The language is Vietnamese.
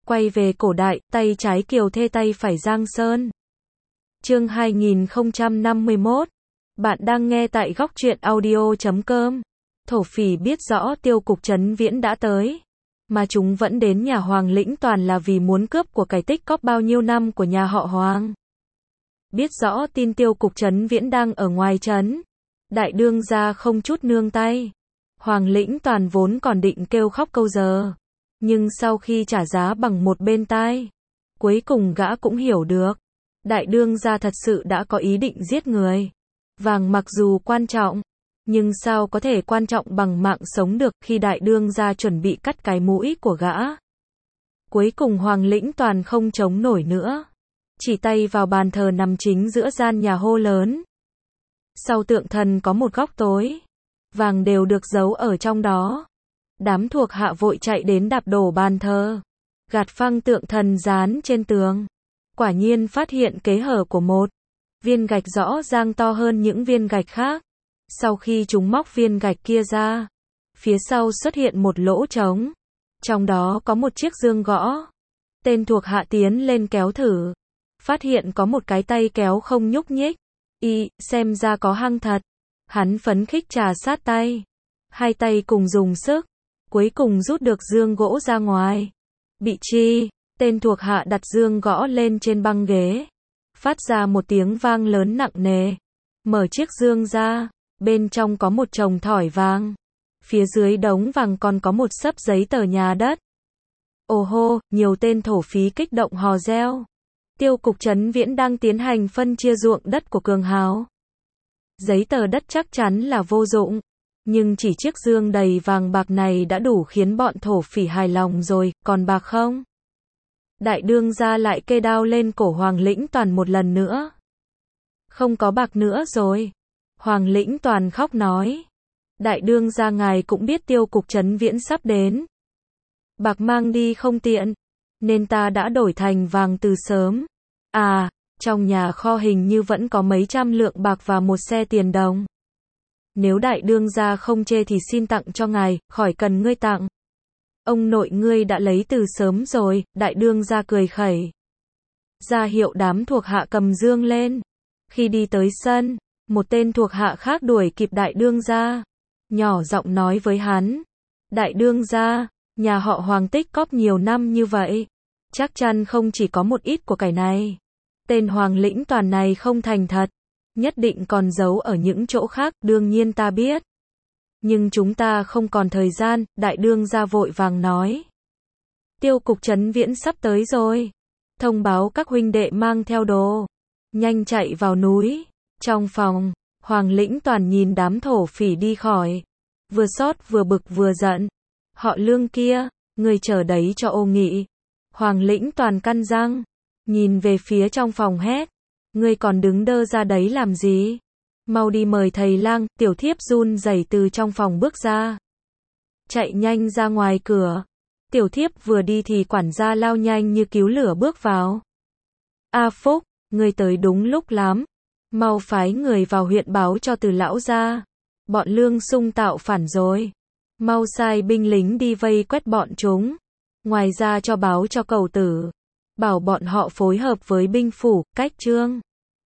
Quay về cổ đại, tay trái Kiều Thê tay phải Giang Sơn. Chương 2051. Bạn đang nghe tại góc truyện audio.com. Thổ phỉ biết rõ Tiêu Cục Trấn Viễn đã tới, mà chúng vẫn đến nhà Hoàng Lĩnh toàn là vì muốn cướp của cải tích cóp bao nhiêu năm của nhà họ Hoàng. Biết rõ tin Tiêu Cục Trấn Viễn đang ở ngoài trấn, đại đương gia không chút nương tay. Hoàng Lĩnh toàn vốn còn định kêu khóc câu giờ, nhưng sau khi trả giá bằng một bên tai, cuối cùng gã cũng hiểu được, đại đương gia thật sự đã có ý định giết người. Vàng mặc dù quan trọng, nhưng sao có thể quan trọng bằng mạng sống được khi đại đương gia chuẩn bị cắt cái mũi của gã. Cuối cùng Hoàng Lĩnh toàn không chống nổi nữa, chỉ tay vào bàn thờ nằm chính giữa gian nhà hô lớn. Sau tượng thần có một góc tối, vàng đều được giấu ở trong đó. Đám thuộc hạ vội chạy đến đạp đổ bàn thờ, gạt phăng tượng thần dán trên tường. Quả nhiên phát hiện kẽ hở của một viên gạch rõ ràng to hơn những viên gạch khác. Sau khi chúng móc viên gạch kia ra, phía sau xuất hiện một lỗ trống, trong đó có một chiếc dương gõ. Tên thuộc hạ tiến lên kéo thử, phát hiện có một cái tay kéo không nhúc nhích. Xem ra có hăng thật. Hắn phấn khích trà sát tay, hai tay cùng dùng sức, cuối cùng rút được dương gỗ ra ngoài. Bị chi, tên thuộc hạ đặt dương gõ lên trên băng ghế, phát ra một tiếng vang lớn nặng nề. Mở chiếc dương ra, bên trong có một chồng thỏi vàng, phía dưới đống vàng còn có một xấp giấy tờ nhà đất. Ồ hô, nhiều tên thổ phí kích động hò reo. Tiêu Cục Trấn Viễn đang tiến hành phân chia ruộng đất của cường hào. Giấy tờ đất chắc chắn là vô dụng, nhưng chỉ chiếc dương đầy vàng bạc này đã đủ khiến bọn thổ phỉ hài lòng rồi, còn bạc không? Đại đương gia lại kê đao lên cổ Hoàng Lĩnh toàn một lần nữa. Không có bạc nữa rồi. Hoàng Lĩnh toàn khóc nói. Đại đương gia ngài cũng biết Tiêu Cục Trấn Viễn sắp đến. Bạc mang đi không tiện, nên ta đã đổi thành vàng từ sớm. À, trong nhà kho hình như vẫn có mấy trăm lượng bạc và một xe tiền đồng. Nếu đại đương gia không chê thì xin tặng cho ngài, khỏi cần ngươi tặng. Ông nội ngươi đã lấy từ sớm rồi, đại đương gia cười khẩy. Ra hiệu đám thuộc hạ cầm dương lên. Khi đi tới sân, một tên thuộc hạ khác đuổi kịp đại đương gia, nhỏ giọng nói với hắn. Đại đương gia, nhà họ Hoàng tích cóp nhiều năm như vậy, chắc chắn không chỉ có một ít của cải này. Tên Hoàng Lĩnh toàn này không thành thật, nhất định còn giấu ở những chỗ khác, đương nhiên ta biết. Nhưng chúng ta không còn thời gian, đại đương gia vội vàng nói. Tiêu Cục Trấn Viễn sắp tới rồi. Thông báo các huynh đệ mang theo đồ, nhanh chạy vào núi. Trong phòng, Hoàng Lĩnh toàn nhìn đám thổ phỉ đi khỏi, vừa xót vừa bực vừa giận. Họ Lương kia, người chờ đấy cho ô nghị. Hoàng Lĩnh toàn căn răng, nhìn về phía trong phòng hét. Ngươi còn đứng đơ ra đấy làm gì? Mau đi mời thầy lang. Tiểu thiếp run rẩy từ trong phòng bước ra, chạy nhanh ra ngoài cửa. Tiểu thiếp vừa đi thì quản gia lao nhanh như cứu lửa bước vào. A Phúc, ngươi tới đúng lúc lắm. Mau phái người vào huyện báo cho Từ lão gia. Bọn Lương Sung tạo phản rồi. Mau sai binh lính đi vây quét bọn chúng. Ngoài ra cho báo cho Cầu Tử, bảo bọn họ phối hợp với binh phủ, Cách Trương,